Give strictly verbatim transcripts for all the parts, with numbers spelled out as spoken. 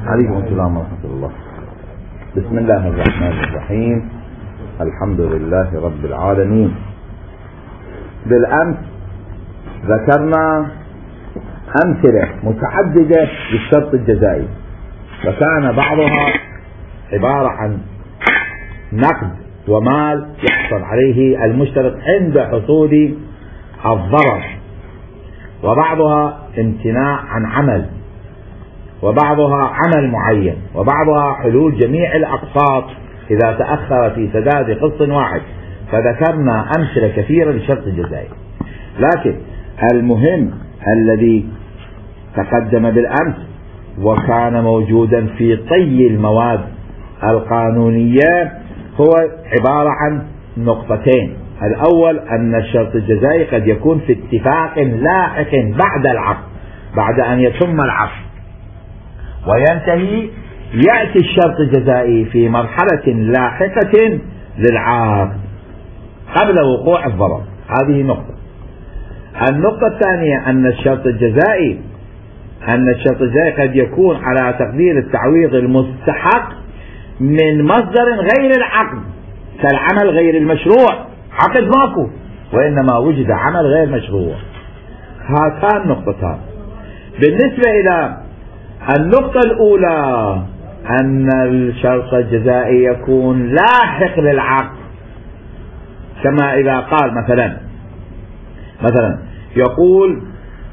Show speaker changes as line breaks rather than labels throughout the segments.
عليكم السلام ورحمة الله. بسم الله الرحمن الرحيم. الحمد لله رب العالمين. بالأمس ذكرنا أمثلة متعددة للشرط الجزائي، وكان بعضها عبارة عن نقد ومال يحصل عليه المشترط عند حصول الضرر، وبعضها امتناع عن عمل، وبعضها عمل معين، وبعضها حلول جميع الأقساط إذا تأخر في سداد قسط واحد. فذكرنا أمثلة كثيرة للشرط الجزائي، لكن المهم الذي تقدم بالأمس وكان موجودا في طي المواد القانونية هو عبارة عن نقطتين. الأول أن الشرط الجزائي قد يكون في اتفاق لاحق بعد العقد، بعد أن يتم العقد وينتهي، يأتي الشرط الجزائي في مرحلة لاحقة للعقد قبل وقوع الضرر. هذه نقطة. النقطة الثانية أن الشرط الجزائي أن الشرط الجزائي قد يكون على تقدير التعويض المستحق من مصدر غير العقد، كالعمل غير المشروع. عقد ماكو وإنما وجد عمل غير مشروع. هاتان نقطتان. بالنسبة إلى النقطة الأولى أن الشرط الجزائي يكون لاحق للعقد، كما إذا قال مثلا مثلا يقول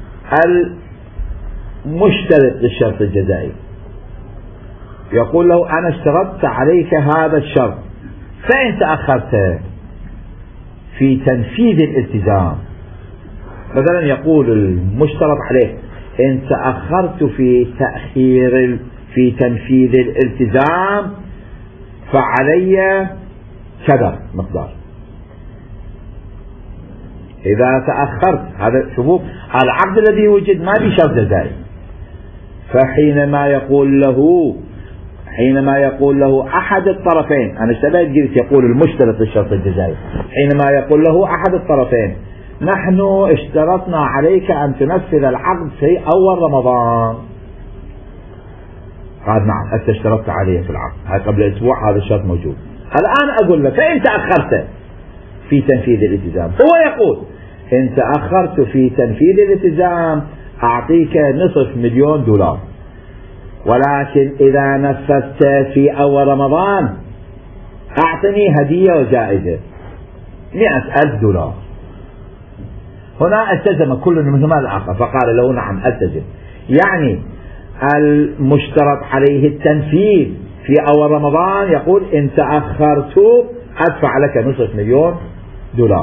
المشترط للشرط الجزائي يقول له أنا اشترطت عليك هذا الشرط، فإن تأخرت في تنفيذ الالتزام، مثلا يقول المشترط عليه إن تأخرت في تأخير في تنفيذ الالتزام فعلي كذا مقدار. إذا تأخرت، هذا شوفوا العقد الذي وجد ما في شرط جزائي، فحينما يقول له حينما يقول له أحد الطرفين، أنا اشتبهت قلت يقول المشترط للشرط الجزائي، حينما يقول له أحد الطرفين نحن اشترطنا عليك أن تنفذ العقد في أول رمضان، قال نعم أنت اشترطت علي في العقد هذا قبل أسبوع، هذا الشرط موجود. الآن أقول لك فإن تأخرت في تنفيذ الالتزام، هو يقول إن تأخرت في تنفيذ الالتزام أعطيك نصف مليون دولار، ولكن إذا نفذت في أول رمضان أعطني هدية وجائزة مئة ألف دولار. هنا التزم كل منهما الآخر فقال له نعم التزم، يعني المشترط عليه التنفيذ في أول رمضان يقول إن تأخرت أدفع لك نصف مليون دولار.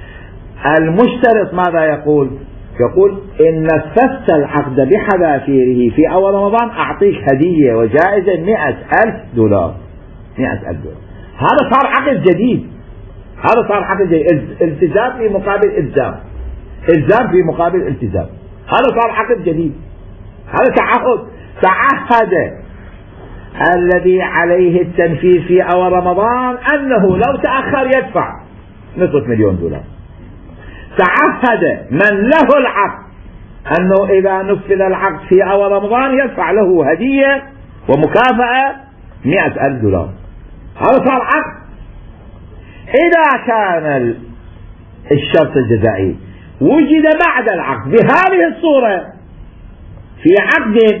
المشترط ماذا يقول؟ يقول إن نفذت العقد بحذافيره في أول رمضان أعطيك هدية وجائزة مئة ألف دولار. مئة ألف دولار هذا صار عقد جديد، هذا صار عقد جديد، التزام في مقابل إلزام، إلزام في مقابل التزام، هذا صار عقد جديد، هذا تعهد. تعهد الذي عليه التنفيذ في أول رمضان أنه لو تأخر يدفع نصف مليون دولار. تعهد من له العقد أنه إذا نفذ العقد في أول رمضان يدفع له هدية ومكافأة مئة ألف دولار. هذا صار عقد. إذا كان الشرط الجزائي وجد بعد العقد بهذه الصورة في عقد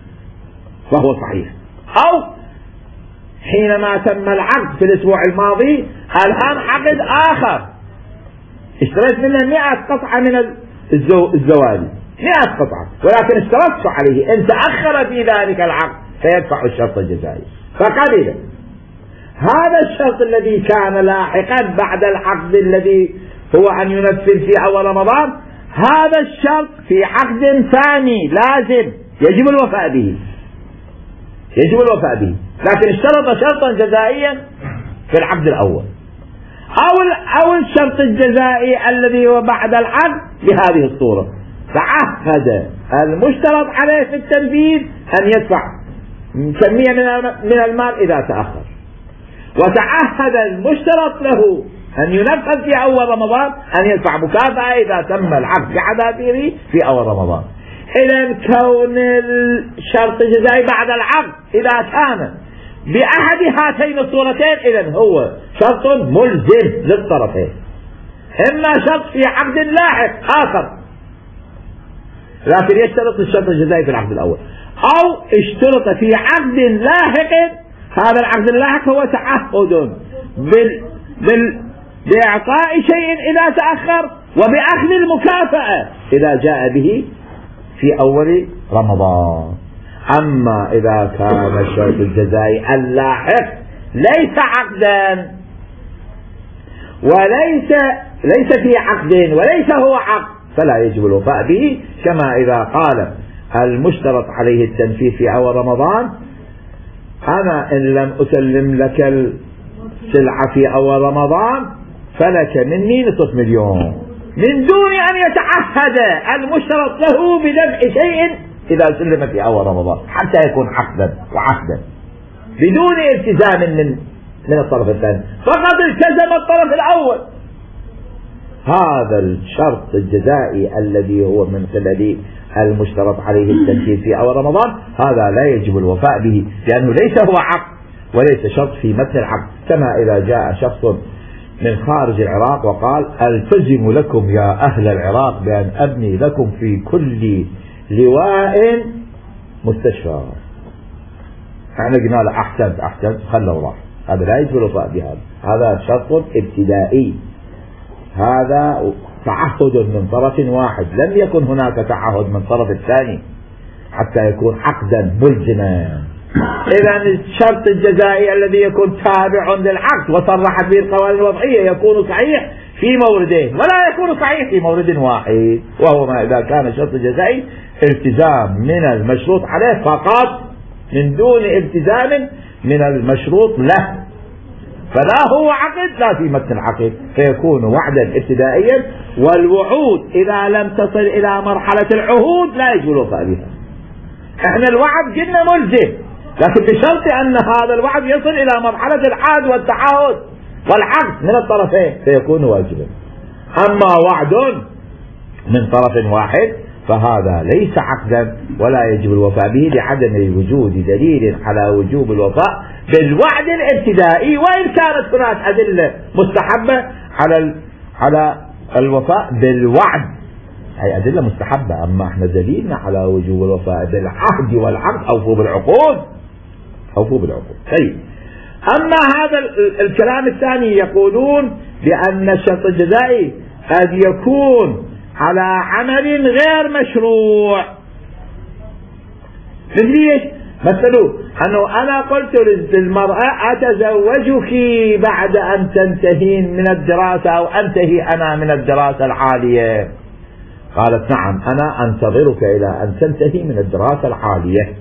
فهو صحيح، أو حينما تم العقد في الأسبوع الماضي الآن عقد آخر اشتريت منه مئة قطعة من الزو... الزواج مئة قطعة، ولكن اشترطت عليه إن تأخر في ذلك العقد فيدفع الشرط الجزائي فقبل. هذا الشرط الذي كان لاحقا بعد العقد الذي هو أن ينفذ في أول رمضان، هذا الشرط في عقد ثاني لازم يجب الوفاء به، يجب الوفاء به، لكن اشترط شرطا جزائيا في العقد الأول، أو أو الشرط الجزائي الذي هو بعد العقد بهذه الصورة. تعهد المشترط عليه في التنفيذ أن يدفع كمية من المال إذا تأخر، وتعهد المشترط له أن ينفذ في أول رمضان أن يدفع مكافأة إذا تم العقد بحذافيره في أول رمضان. إذا كون الشرط الجزائي بعد العقد إذا كان بأحد هاتين الصورتين إذا هو شرط ملزم للطرفين، إما شرط في عقد لاحق آخر لكن يشترط الشرط الجزائي في العقد الأول، أو اشترط في عقد لاحق. هذا العقد اللاحق هو تعهد بال... بال... بإعطاء شيء إذا تأخر وبأخذ المكافأة إذا جاء به في أول رمضان. أما إذا كان الشرط الجزائي اللاحق ليس عقدا وليس ليس في عقد وليس هو عقد فلا يجب الوفاء به، كما إذا قال المشترط عليه التنفيذ في أول رمضان: أنا إن لم أسلم لك السلعة في أول رمضان فلك مني نصف مليون، من دون أن يتعهد المشترط له بدفع شيء إذا سلم في أول رمضان حتى يكون عقدا وعهدا بدون التزام من من الطرف الثاني، فقد التزم الطرف الأول. هذا الشرط الجزائي الذي هو من خلال المشترط عليه التنفيذ في أول رمضان هذا لا يجب الوفاء به، لأنه ليس هو عقد وليس شرط في متن العقد. كما إذا جاء شخص من خارج العراق وقال: ألتزم لكم يا أهل العراق بأن أبني لكم في كل لواء مستشفى. احنا قلنا له: أحسنت أحسنت، خلوا راح. هذا لا يجب الوفاء بهذا، هذا شرط ابتدائي، هذا تعهد من طرف واحد، لم يكن هناك تعهد من طرف الثاني حتى يكون عقدا ملزما. إذا الشرط الجزائي الذي يكون تابع للعقد وصرحت به القوانين الوضعية يكون صحيح في موردين ولا يكون صحيح في مورد واحد، وهو ما إذا كان الشرط الجزائي التزام من المشروط عليه فقط من دون التزام من المشروط له، فلا هو عقد لا في متن العقد، فيكون وعدا ابتدائيا. والوعود إذا لم تصل إلى مرحلة العهود لا يجوز الوفاء بها. احنا الوعد قلنا ملزم، لكن بشرط أن هذا الوعد يصل إلى مرحلة العهد والتعهد والعقد من الطرفين فيكون واجبا. أما وعد من طرف واحد فهذا ليس عقدا ولا يجب الوفاء به لعدم وجود دليل على وجوب الوفاء بالوعد الابتدائي، وإن كانت هناك أدلة مستحبة على على الوفاء بالوعد، هي أدلة مستحبة. أما احنا دليلنا على وجوب الوفاء بالعهد والعقد أوفوا بالعقود، أوفوا بالعقود. طيب، أما هذا الكلام الثاني يقولون بأن الشرط الجزائي قد يكون على عمل غير مشروع. ليش؟ مثلوا أنه أنا قلت للمرأة: أتزوجك بعد أن تنتهين من الدراسة أو أنتهي أنا من الدراسة العالية. قالت: نعم، أنا أنتظرك إلى أن تنتهي من الدراسة العالية.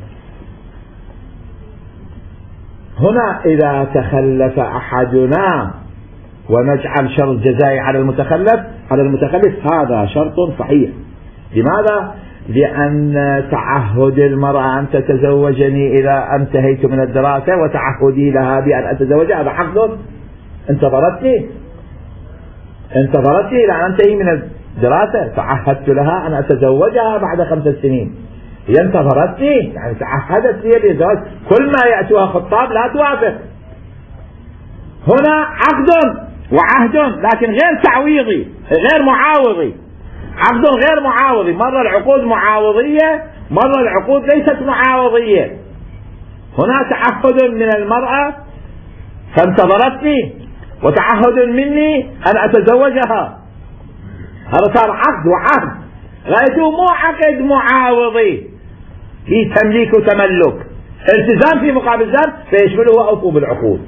هنا إذا تخلف أحدنا ونجعل شرط جزائي على المتخلف على المتخلف هذا شرط صحيح. لماذا؟ لأن تعهد المرأة أن تتزوجني إذا انتهيت من الدراسة وتعهدي لها بأن أتزوجها هذا عقد. انتظرتني انتظرتني إلى أن أنتهي من الدراسة، تعهدت لها أن أتزوجها بعد خمس سنين، هي انتظرتني يعني تعهدت لي بالزواج. كل ما يأتوها خطاب لا توافق. هنا عقد وعهد لكن غير تعويضي غير معاوضي، عقد غير معاوضي. مرة العقود معاوضية، مرة العقود ليست معاوضية. هنا تعهد من المرأة فانتظرتني وتعهد مني أن أتزوجها، هذا صار عقد وعهد، غايته مو عقد معاوضي في تمليك وتملك، التزام في مقابل ذلك فيشمله أوفوا بالعقود.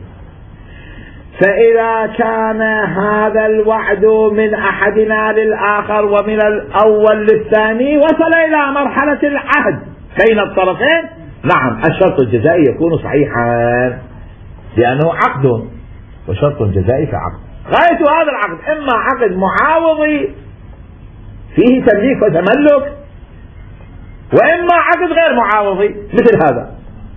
فإذا كان هذا الوعد من أحدنا للآخر ومن الأول للثاني وصل إلى مرحلة العهد بين الطرفين، نعم الشرط الجزائي يكون صحيحا لأنه عقد وشرط جزائي فعقد. غاية هذا العقد إما عقد معاوضي فيه تمليك وتملك، وإما عقد غير معاوضي مثل هذا.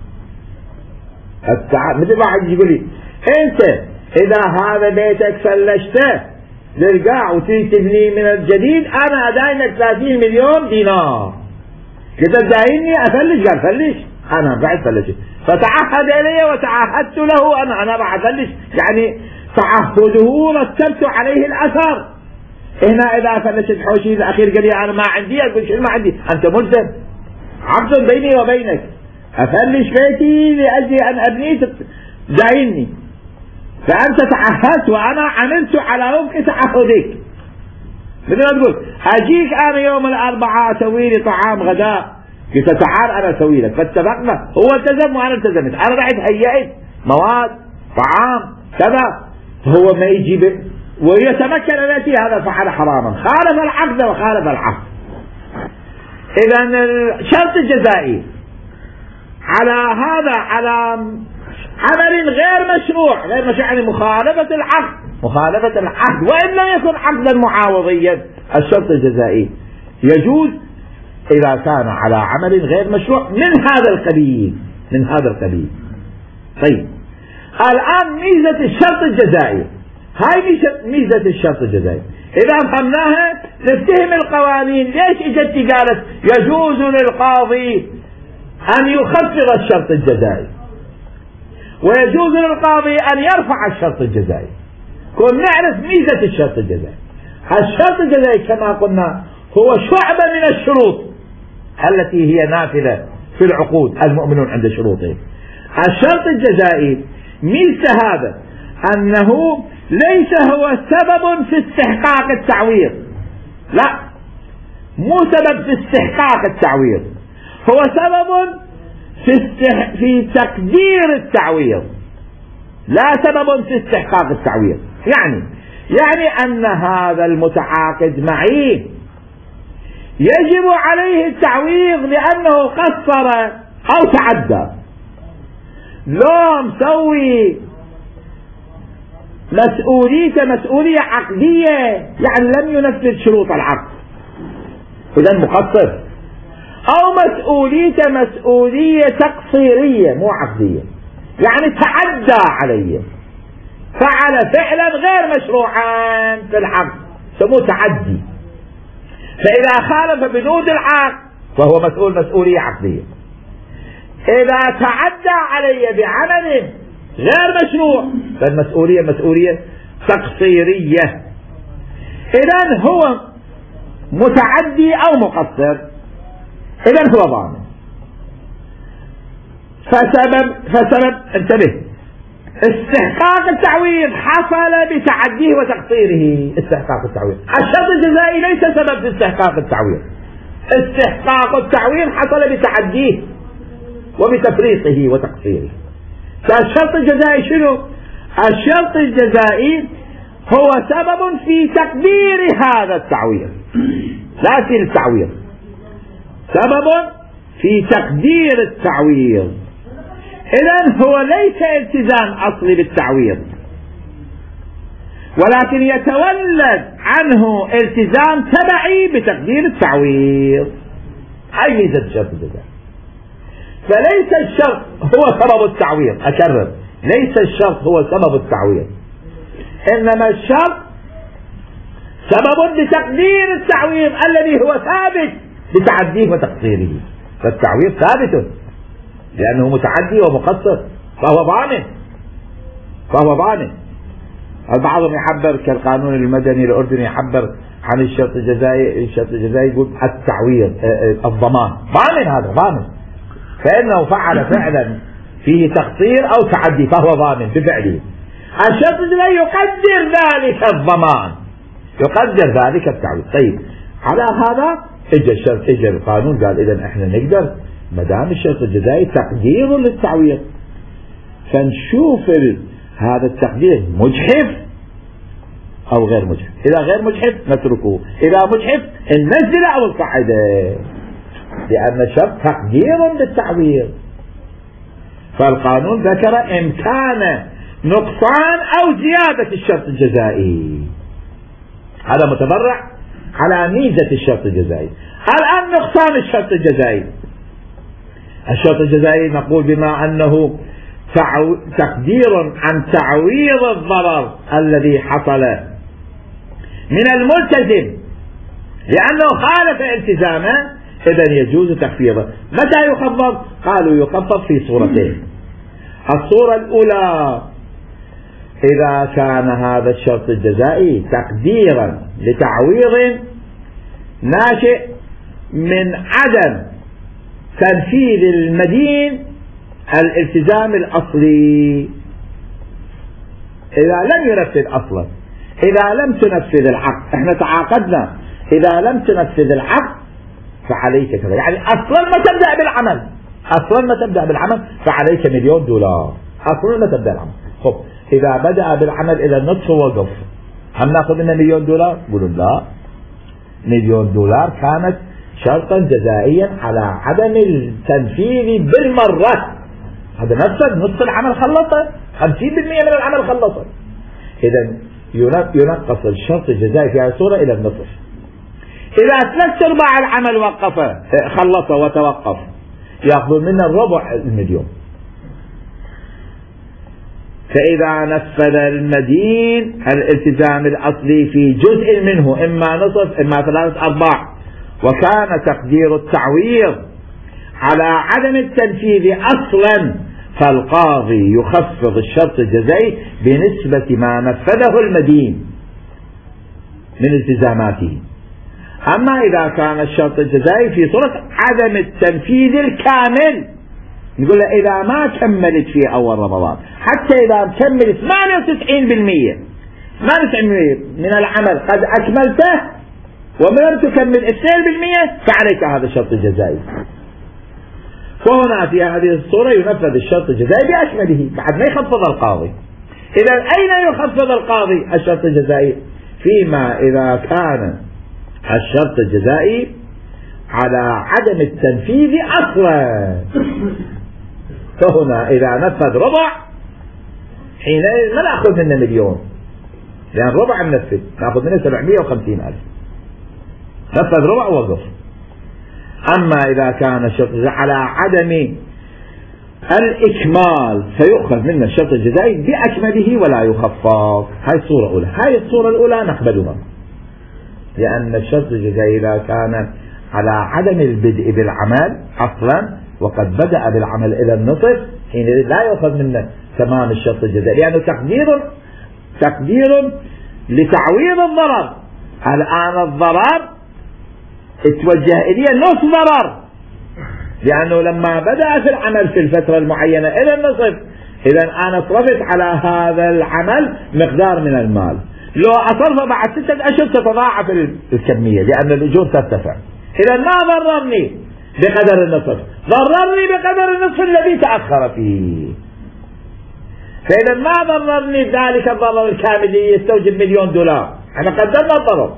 مثل واحد يقول لي: أنت إذا هذا بيتك فلشته للقاع وتريد تبني من الجديد أنا أداينك ثلاثين مليون دينار. قلت دايني أفلش، قال فلش، أنا بعد فلش، فتعهد إلي وتعهدت له أنا أنا بعد فلش، يعني تعهده رتبت عليه الأثر. هنا إذا فلشت حوشي الأخير قال لي أنا ما عندي، أقول شو ما عندي، أنت ملزم، عقد بيني وبينك، أفلش بيتي لأجل أن أبني دايني، فأنت تعهدت وأنا عملت على وفق تعهدك. مثل ما تقول أجيك أنا يوم الأربعاء أسوي لي طعام غداء، قلت تعال أنا أسوي لك، فاتفقنا، هو التزم وأنا التزمت، أنا رحت هيئت مواد طعام كذا، هو ما يجيب ويتمكن أن يأتي، هذا فعل حراما، خالف العقد وخالف العهد. إذا الشرط الجزائي على هذا على عمل غير مشروع، غير مشروع يعني مخالفة العقد، مخالفة العهد وإن لم يكن عقدا معاوضيا، الشرط الجزائي يجوز إذا كان على عمل غير مشروع من هذا القبيل، من هذا القبيل. طيب الآن ميزة الشرط الجزائي، هاي ميزة الشرط الجزائي إذا فهمناها نفتهم القوانين. ليش اجت قالت يجوز للقاضي أن يخفض الشرط الجزائي ويجوز للقاضي أن يرفع الشرط الجزائي؟ كون نعرف ميزة الشرط الجزائي. الشرط الجزائي كما قلنا هو شعبة من الشروط التي هي نافذة في العقود، المؤمنون عند شروطه. الشرط الجزائي ميزة هذا أنه ليس هو سبب في استحقاق التعويض، لا، مو سبب في استحقاق التعويض، هو سبب في, استح... في تقدير التعويض، لا سبب في استحقاق التعويض. يعني يعني أن هذا المتعاقد معي يجب عليه التعويض لأنه قصر أو تعدى، لو مسوي مسؤوليته مسؤولية عقدية يعني لم ينفذ شروط العقد إذن مقصر، أو مسؤوليته مسؤولية تقصيرية مو عقدية يعني تعدى علي، فعل فعلا غير مشروعا في العقد سموه تعدي، فإذا خالف بنود العقد فهو مسؤول مسؤولية عقدية. إذا تعدى علي بعمل غير مشروع فالمسؤولية مسؤولية تقصيرية. إذن هو متعدي أو مقصر، إذن هو ضامن. فسبب فسبب انتبه، استحقاق التعويض حصل بتعديه وتقصيره. استحقاق التعويض، الشرط الجزائي ليس سبب في استحقاق التعويض، استحقاق التعويض حصل بتعديه وبتفريطه وتقصيره. فالشرط الجزائي شنو؟ الشرط الجزائي هو سبب في تقدير هذا التعويض، لا في التعويض، سبب في تقدير التعويض. إذن هو ليس التزام أصلي بالتعويض، ولكن يتولد عنه التزام تبعي بتقدير التعويض. هاي ميزة الشرط الجزائي. فليس الشرط هو سبب التعويض، أكرر، ليس الشرط هو سبب التعويض، إنما الشرط سبب لتقدير التعويض الذي هو ثابت بتعديه وتقصيره. فالتعويض ثابت لأنه متعدي ومقصر فهو ضامن، فهو ضامن. بعضهم يعبر كالقانون المدني الأردني يعبر عن الشرط الجزائي، الشرط الجزائي يقول التعويض الضمان، ضامن، هذا ضامن، فإنه فعل فعلا فيه تقصير أو تعدي فهو ضامن بفعله. الشرط الجزائي يقدر ذلك الضمان، يقدر ذلك التعويض. طيب على هذا اجى الشرط، اجى القانون قال إذا احنا نقدر ما دام الشرط الجزائي تقدير للتعويض فنشوف هذا التقدير مجحف أو غير مجحف. إذا غير مجحف نتركه، إذا مجحف ننزل أو القاعدة، لأن الشرط تقدير للتعويض. فالقانون ذكر إمكان نقصان أو زيادة الشرط الجزائي، هذا متبرع على ميزة الشرط الجزائي. الآن نقصان الشرط الجزائي، الشرط الجزائي نقول بما أنه تعو... تقدير عن تعويض الضرر الذي حصل من الملتزم لأنه خالف التزامه، إذن يجوز تخفيضه. متى يخفض؟ قالوا يخفض في صورتين. الصورة الأولى إذا كان هذا الشرط الجزائي تقديرا لتعويض ناشئ من عدم تنفيذ المدين الالتزام الأصلي. إذا لم ينفذ أصلا، إذا لم تنفذ العقد، احنا تعاقدنا، إذا لم تنفذ العقد فعليك كذا، يعني أصلا ما تبدأ بالعمل، أصلا ما تبدأ بالعمل فعليك مليون دولار، أصلا ما تبدأ العمل. خب إذا بدأ بالعمل إلى النصف ووقف، هم ناخذ منه مليون دولار؟ يقولون لا، مليون دولار كانت شرطا جزائيا على عدم التنفيذ بالمرة. هذا نفسه نصف العمل خلصه، خمسين بالمئة من العمل خلصه. إذا ينقص الشرط الجزائي في هذه الصورة إلى النصف. إذا ثلاث أرباع العمل وقفه خلصه وتوقف يأخذون منا الربع المليون. فإذا نفذ المدين الالتزام الأصلي في جزء منه، إما نصف إما ثلاثة أرباع، وكان تقدير التعويض على عدم التنفيذ أصلا، فالقاضي يخفض الشرط الجزائي بنسبة ما نفذه المدين من التزاماته. أما إذا كان الشرط الجزائي في صورة عدم التنفيذ الكامل، نقول له إذا ما كملت في أول رمضان، حتى إذا كملت ثمانية وتسعين بالمئة ثمانية وتسعين بالمئة من العمل قد أكملته ولم تكمل اثنين بالمئة فعليك هذا الشرط الجزائي. وهنا في هذه الصورة ينفذ الشرط الجزائي بأكمله بعد ما يخفض القاضي. إذا أين يخفض القاضي الشرط الجزائي؟ فيما إذا كان الشرط الجزائي على عدم التنفيذ أصلا. فهنا إذا نفذ ربع حينئذ ما نأخذ منه مليون، لأن ربع ننفذ نأخذ منه سبعمئة وخمسين ألف، نفذ ربع وقف. أما إذا كان الشرط على عدم الإكمال فيؤخذ منه الشرط الجزائي بأكمله ولا يخفض. هاي الصورة الأولى. هاي الصورة الأولى نقبلها، لأن الشرط الجزائي إذا كان على عدم البدء بالعمل أصلا وقد بدأ بالعمل إلى النصف حين لا يؤخذ منه تمام الشرط الجزائي، لأنه تقدير تقدير لتعويض الضرر. الآن الضرر اتوجه إليه نصف ضرر، لأنه لما بدأ في العمل في الفترة المعينة إلى النصف، إذا أنا صرفت على هذا العمل مقدار من المال، لو أصرفه بعد ستة أشهر تتضاعف الكمية لأن الأجور ترتفع. إذا ما ضررني بقدر النصف، ضررني بقدر النصف الذي تأخر فيه. فإذا ما ضررني ذلك الضرر الكامل يستوجب مليون دولار، احنا قدرنا الضرر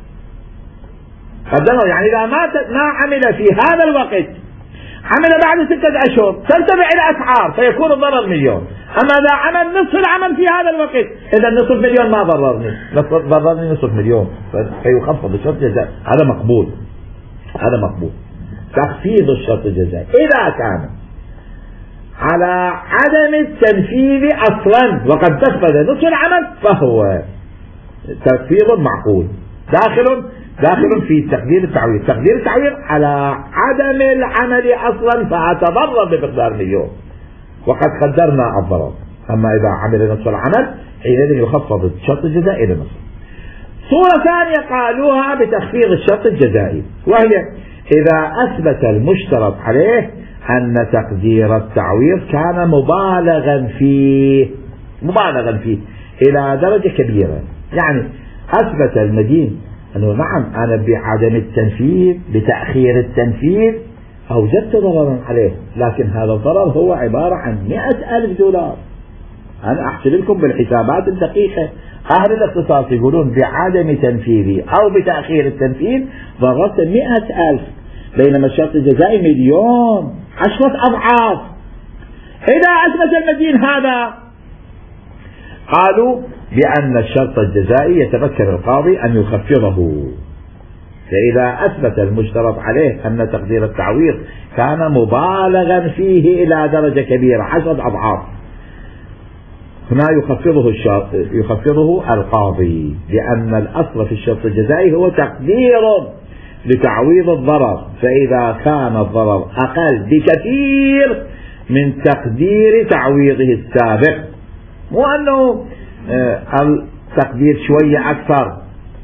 قدرنا، يعني إذا ما ما عمل في هذا الوقت، عمل بعد ستة أشهر ترتفع الأسعار فيكون الضرر مليون. أما إذا عمل نصف العمل في هذا الوقت، إذا نصف مليون ما ضررني، ضررني نصف مليون، فيخفض الشرط الجزائي. هذا مقبول، هذا مقبول تخفيض الشرط الجزائي إذا كان على عدم التنفيذ أصلا وقد نفذ نصف العمل، فهو تخفيض معقول داخل داخل في تقدير التعويض. تقدير التعويض على عدم العمل أصلا فأتضرر بمقدار مليون وقد قدرنا الضرر. أما إذا عمل نصف العمل حينئذ يخفض الشرط الجزائي إلى نصف. صورة ثانية قالوها بتخفيض الشرط الجزائي، وهي إذا أثبت المشترط عليه أن تقدير التعويض كان مبالغا فيه مبالغا فيه إلى درجة كبيرة. يعني أثبت المدين أنه نعم أنا بعدم التنفيذ بتأخير التنفيذ أوجدت ضررا عليه، لكن هذا الضرر هو عبارة عن مئة ألف دولار. أنا أحسب لكم بالحسابات الدقيقة، أهل الاختصاص يقولون بعدم تنفيذي أو بتأخير التنفيذ ضررت مئة ألف، بينما الشرط الجزائي مليون، عشرة أضعاف. إذا أثبت المدين هذا قالوا بأن الشرط الجزائي يتذكر القاضي أن يخفضه. فإذا أثبت المشترط عليه أن تقدير التعويض كان مبالغا فيه إلى درجة كبيرة عشرة أضعاف، هنا يخفضه الشرط يخفضه القاضي، لأن الأصل في الشرط الجزائي هو تقدير لتعويض الضرر، فإذا كان الضرر أقل بكثير من تقدير تعويضه السابق، مو أنه التقدير شوية أكثر،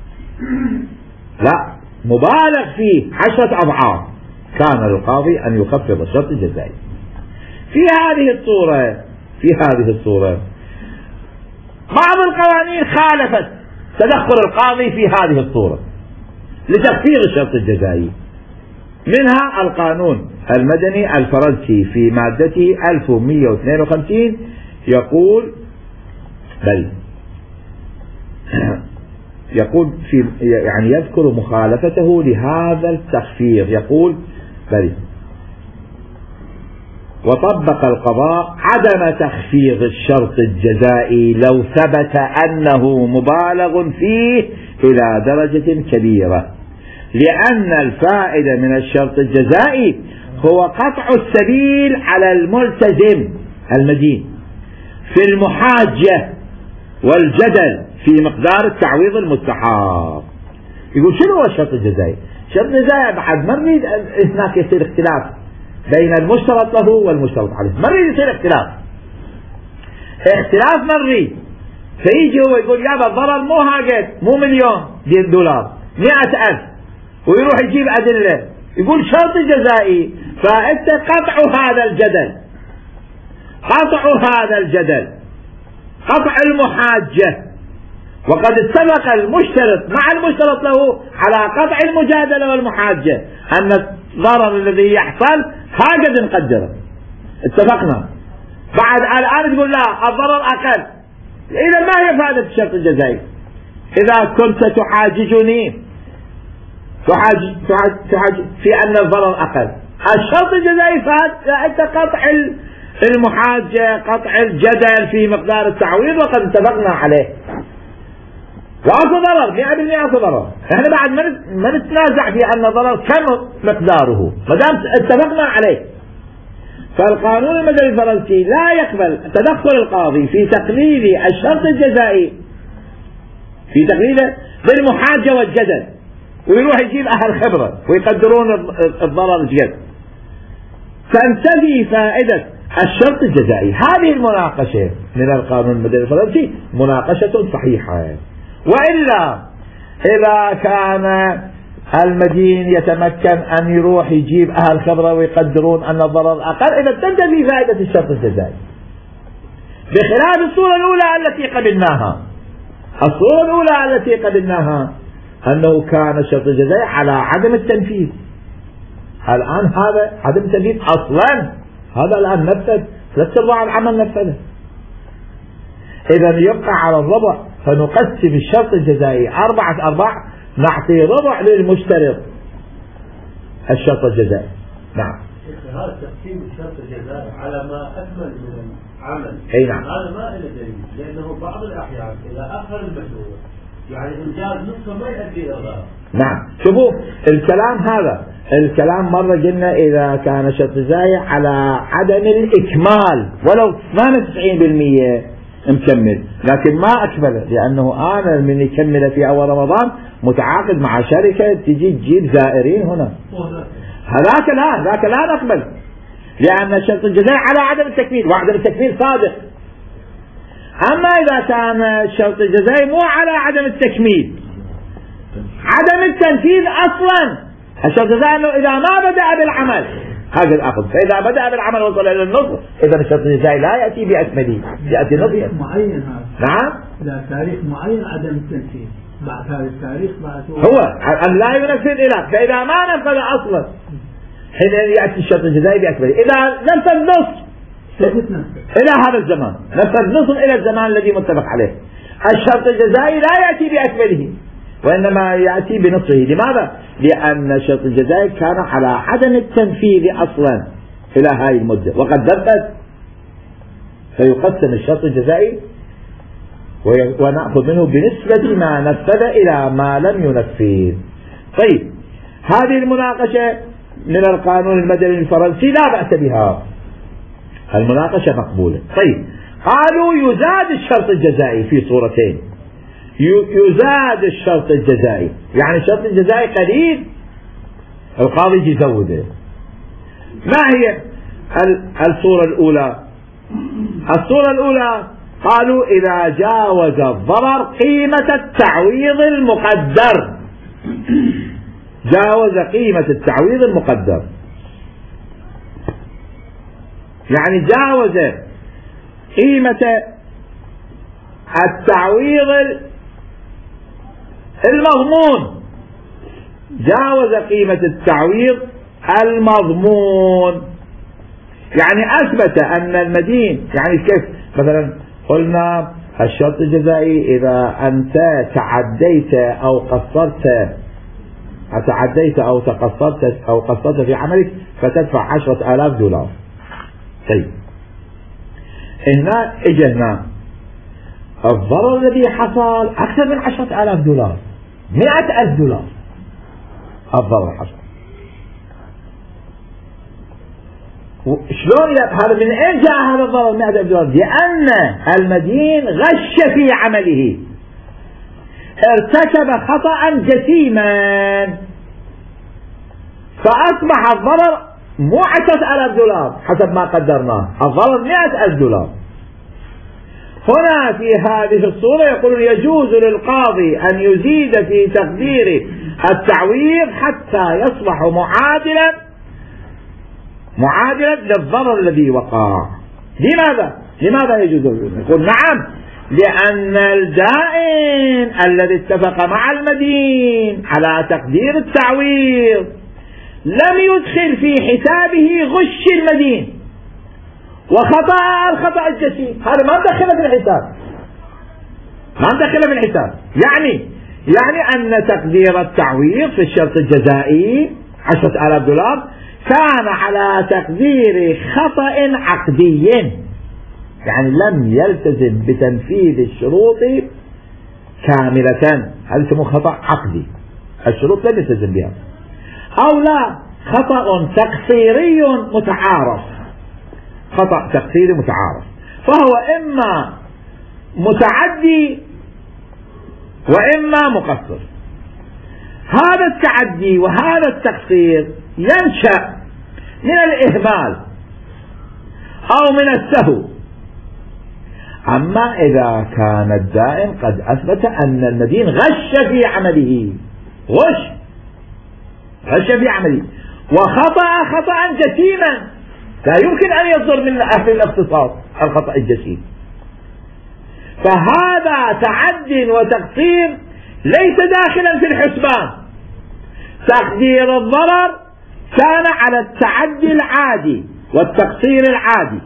لا، مبالغ فيه عشرة أضعاف، كان للقاضي أن يخفض الشرط الجزائي. في هذه الصورة في هذه الصورة بعض القوانين خالفت تدخل القاضي في هذه الصورة لتخفيض الشرط الجزائي، منها القانون المدني الفرنسي في مادته ألف ومئة واثنين وخمسين يقول بل يقول في يعني يذكر مخالفته لهذا التخفيض، يقول بل وطبق القضاء عدم تخفيض الشرط الجزائي لو ثبت أنه مبالغ فيه إلى درجة كبيرة، لأن الفائدة من الشرط الجزائي هو قطع السبيل على الملتزم المدين في المحاجة والجدل في مقدار التعويض المستحق. يقول شنو هو الشرط الجزائي؟ الشرط الجزائي بعد ما نريد هناك يصير اختلاف بين المشترط له والمشترط عليه، ما نريد يصير اختلاف اختلاف ما نريد، فيجي هو يقول يابا الضرر مو هاجت مو مليون دولار مئة ألف، ويروح يجيب أدلة يقول شرط جزائي، فأنت قطع هذا الجدل قطع هذا الجدل قطع المحاجة، وقد اتفق المشترط مع المشترط له على قطع المجادلة والمحاجة، أن الضرر الذي يحصل هكذا نقدره اتفقنا، بعد الآن تقول لا الضرر أقل، إذا ما هي فائدة الشرط الجزائي؟ إذا كنت تحاججني تحاجج تحاجج في أن الضرر أقل، الشرط الجزائي فأنت قطع المحاجة قطع الجدل في مقدار التعويض وقد اتفقنا عليه، واكو ضرر مئة بالمئة اكو ضرر، احنا بعد ما نتنازع في ان ضرر كم مقداره ما دام اتفقنا عليه. فالقانون المدني الفرنسي لا يقبل تدخل القاضي في تقليل الشرط الجزائي في تقليله بالمحاجة والجدل، ويروح يجيب اهل خبرة ويقدرون الضرر الجد، تنتفي فائدة الشرط الجزائي. هذه المناقشة من القانون المدني الفرنسي مناقشة صحيحة، وإلا إذا كان المدين يتمكن أن يروح يجيب أهل خبرة ويقدرون أن الضرر أقل، إذا تنتفي فائدة الشرط الجزائي، بخلاف الصورة الأولى التي قبلناها. الصورة الأولى التي قبلناها أنه كان الشرط الجزائي على عدم التنفيذ، الآن هذا عدم التنفيذ أصلا، هذا الآن نفذ ثلاث أرباع العمل نفذه، إذا يبقى على الربع، فنقسم الشرط الجزائي أربعة أرباع، نعطي ربع للمشترط الشرط الجزائي. نعم.
هذا تقسيم الشرط الجزائي على ما أكمل من العمل،
أي نعم.
هذا ما له دليل، لأنه بعض الأحيان إذا أخر المشروع يعني إنجاز نصفه ما يؤدي إلى ضرر.
نعم. شوفوا الكلام هذا، الكلام مرة قلنا إذا كان الشرط الجزائي على عدم الإكمال ولو ثمانية وتسعين بالمئة مكمل، لكن ما أكمله، لأنه أنا من يكمل في أول رمضان متعاقد مع شركة تجي تجيب زائرين هنا، هذاك لا ذاك لا نقبل، لأن الشرط الجزائي على عدم التكميل، وعدم التكميل صادق. أما إذا كان الشرط الجزائي مو على عدم التكميل، عدم التنفيذ أصلا، الشرط الجزائي أنه إذا ما بدأ بالعمل هذا الأخذ، فإذا بدأ بالعمل وصل إلى النصف، إذا الشرط الجزائي لا يأتي بأكمله، يأتي نصف
معين. هذا
نعم
لا تاريخ معين عدم التنفيذ، بعد هذا التاريخ بعد
هو أن لا ينفذ إلى، فإذا ما نفذ أصلا حين يأتي الشرط الجزائي بأكمله، إذا نفذ نصف إلى هذا الزمان، نفذ نصف إلى الزمان الذي متفق عليه، الشرط الجزائي لا يأتي بأكمله وإنما يأتي بنصفه. لماذا؟ لأن الشرط الجزائي كان على عدم التنفيذ أصلا إلى هذه المدة وقد نفذ، فيقسم الشرط الجزائي ونأخذ منه بنسبة ما نفذ إلى ما لم ينفذ. طيب هذه المناقشة من القانون المدني الفرنسي لا بأس بها، المناقشة مقبولة. طيب قالوا يزاد الشرط الجزائي في صورتين، يزاد الشرط الجزائي، يعني الشرط الجزائي قليل القاضي يجي يزوده. ما هي الصورة الأولى؟ الصورة الأولى قالوا إذا جاوز الضرر قيمة التعويض المقدر، جاوز قيمة التعويض المقدر، يعني جاوز قيمة التعويض المضمون، جاوز قيمة التعويض المضمون، يعني أثبت أن المدين، يعني كيف مثلا قلنا الشرط الجزائي إذا أنت تعديت أو قصرت تعديت أو تقصرت أو قصرت في عملك فتدفع عشرة آلاف دولار. طيب هنا اجى هنا الضرر الذي حصل أكثر من عشرة آلاف دولار، مئة ألف دولار الضرر حصل. شلون هذا؟ من أين جاء هذا الضرر مئة ألف دولار؟ لأن المدين غش في عمله، ارتكب خطأ جسيما، فأصبح الضرر مو عشرة آلاف دولار حسب ما قدرناه، الضرر مئة ألف دولار. هنا في هذه الصورة يقول يجوز للقاضي أن يزيد في تقدير التعويض حتى يصبح معادلا معادلا للضرر الذي وقع. لماذا؟ لماذا يجوز؟ يقول نعم، لأن الدائن الذي اتفق مع المدين على تقدير التعويض لم يدخل في حسابه غش المدين وخطأ الخطأ الجسيم، هذا ما دخل في الحساب، ما دخل في الحساب. يعني يعني أن تقدير التعويض في الشرط الجزائي عشرة آلاف دولار كان على تقدير خطأ عقدي، يعني لم يلتزم بتنفيذ الشروط كاملة، هذا يسمى خطأ عقدي، الشروط لم يلتزم بها. أو لا، خطأ تقصيري متعارف، خطأ تقصيري متعارف، فهو إما متعدي وإما مقصر. هذا التعدي وهذا التقصير ينشأ من الإهمال أو من السهو. أما إذا كان الدائن قد أثبت أن المدين غش في عمله، غش غش في عمله وخطأ خطأ جسيما لا يمكن أن يصدر من أهل الاختصاص الخطأ الجسيم، فهذا تعد وتقصير ليس داخلا في الحسبان. تقدير الضرر كان على التعدي العادي والتقصير العادي،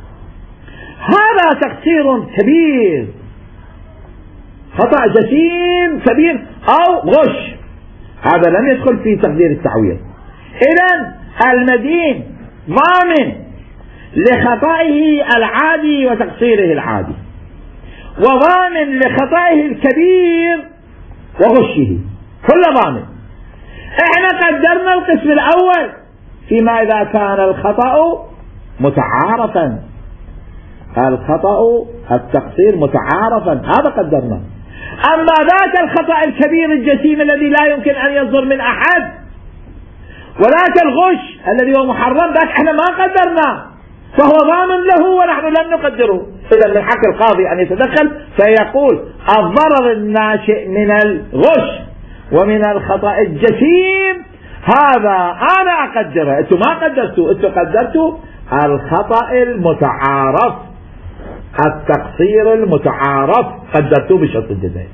هذا تقصير كبير، خطأ جسيم كبير أو غش، هذا لم يدخل في تقدير التعويض. إذن المدين ضامن لخطئه العادي وتقصيره العادي، وضامن لخطئه الكبير وغشه، كل ضامن. احنا قدرنا القسم الأول فيما إذا كان الخطأ متعارفا، الخطأ التقصير متعارفا، هذا قدرنا. أما ذاك الخطأ الكبير الجسيم الذي لا يمكن أن يصدر من أحد، وذاك الغش الذي هو محرم، ذاك احنا ما قدرناه، فهو ضامن له ونحن لم نقدره. إذا من حق القاضي أن يتدخل فيقول الضرر الناشئ من الغش ومن الخطأ الجسيم هذا أنا أقدره، أنتم ما قدرتوا، أنتم قدرتوا الخطأ المتعارف، التقصير المتعارف قدرتوه بالشرط الجزائي.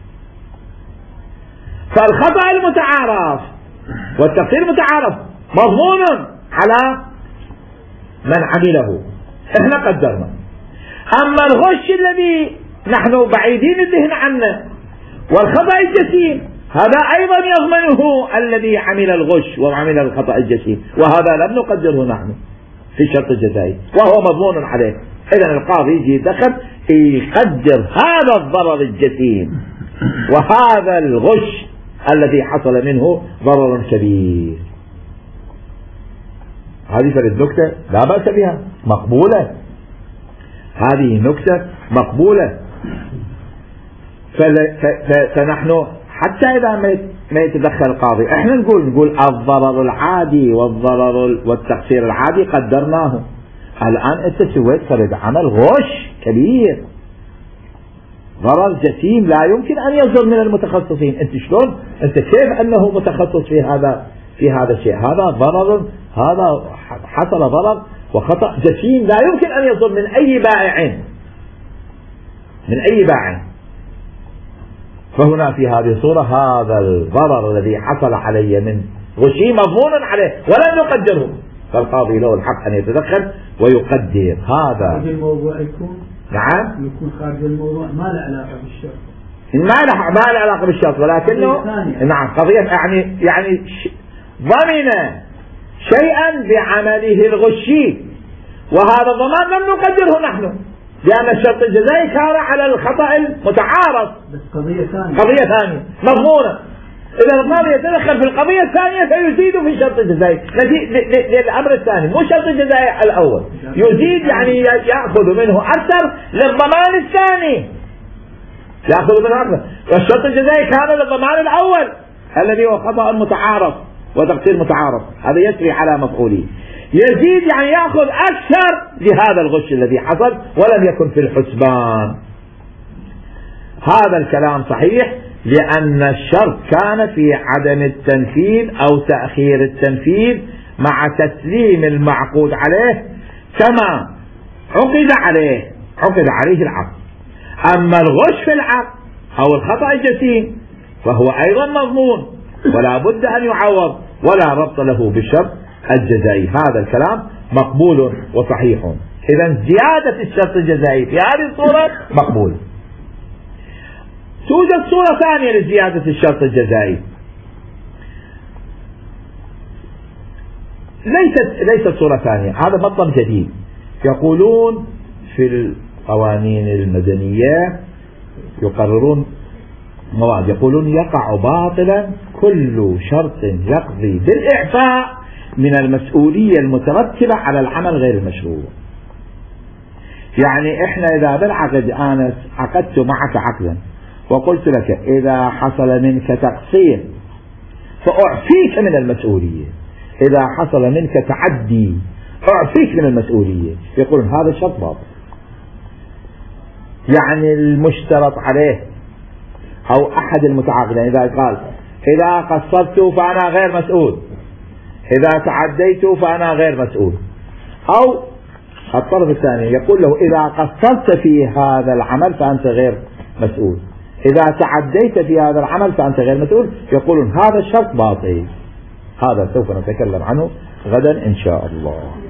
فالخطأ المتعارف والتقصير المتعارف مضمون على من عمله، احنا قدرنا. اما الغش الذي نحن بعيدين الذهن عنه والخطأ الجسيم هذا ايضا يضمنه الذي عمل الغش وعمل الخطأ الجسيم، وهذا لم نقدره نحن في الشرط الجزائي وهو مضمون عليه. اذا القاضي يجي يدخل يقدر هذا الضرر الجسيم وهذا الغش الذي حصل منه ضرر كبير. هذه فالنكتة لا بأس بها، مقبولة، هذه نكتة مقبولة. فنحن حتى إذا ما يتدخل القاضي. احنا نقول نقول الضرر العادي والضرر والتقصير العادي قدرناه. الآن انت سويت فرد عمل غش كبير، ضرر جسيم لا يمكن ان يصدر من المتخصصين. انت شلون انت كيف انه متخصص في هذا في هذا الشيء؟ هذا ضرر، هذا حصل ضرر وخطأ جسيم لا يمكن ان يصدر من اي بائع من اي بائع. فهنا في هذه الصورة هذا الضرر الذي حصل علي من غشي مضمون عليه ولن يقدره، فالقاضي له الحق أن يتدخل ويقدر. هذا
الموضوع يكون
نعم
يكون خارج الموضوع ما له علاقة بالشرط،
ما له ما له علاقة بالشرط، ولكنه نعم قضية يعني يعني ضمن شيئا بعمله الغشي، وهذا الضمان لم نقدره نحن لأن الشرط الجزائي كان على الخطأ المتعارض.
بس قضية ثانية
قضية ثانية مضمونة. إذا القاضي يتدخل في القضية الثانية فيزيد في الشرط الجزائي للأمر الثاني، مو الشرط الجزائي الأول، يزيد يعني يأخذ منه أكثر للضمان الثاني، يأخذ منه أكثر. والشرط الجزائي كان للضمان الأول الذي هو خطأ متعارض وتقصير متعارض، هذا يسري على مفعوله. يزيد يعني يأخذ أكثر لهذا الغش الذي حصل ولم يكن في الحسبان. هذا الكلام صحيح لأن الشرط كان في عدم التنفيذ أو تأخير التنفيذ مع تسليم المعقود عليه كما عقد عليه عقد عليه العقد. أما الغش في العقد أو الخطأ الجسيم فهو أيضا مضمون ولا بد أن يعوض ولا ربط له بالشرط الجزائي. هذا الكلام مقبول وصحيح. إذا زيادة الشرط الجزائي في هذه الصورة مقبول. توجد صورة ثانية لزيادة الشرط الجزائي، ليست ليست صورة ثانية، هذا مطلب جديد. يقولون في القوانين المدنية يقررون مواد، يقولون يقع باطلا كل شرط يقضي بالإعفاء من المسؤولية المترتبة على العمل غير المشروع. يعني احنا اذا بالعقد انا عقدت معك عقدا وقلت لك اذا حصل منك تقصير فاعفيك من المسؤولية، اذا حصل منك تعدي اعفيك من المسؤولية، يقولون هذا الشرط باطل. يعني المشترط عليه او احد المتعاقدين اذا قال اذا قصرت فانا غير مسؤول، اذا تعديت فانا غير مسؤول، او الطرف الثاني يقول له إذا قصرت في هذا العمل فأنت غير مسؤول، إذا تعديت في هذا العمل فأنت غير مسؤول، يقولون هذا الشرط باطل. هذا سوف نتكلم عنه غدا إن شاء الله.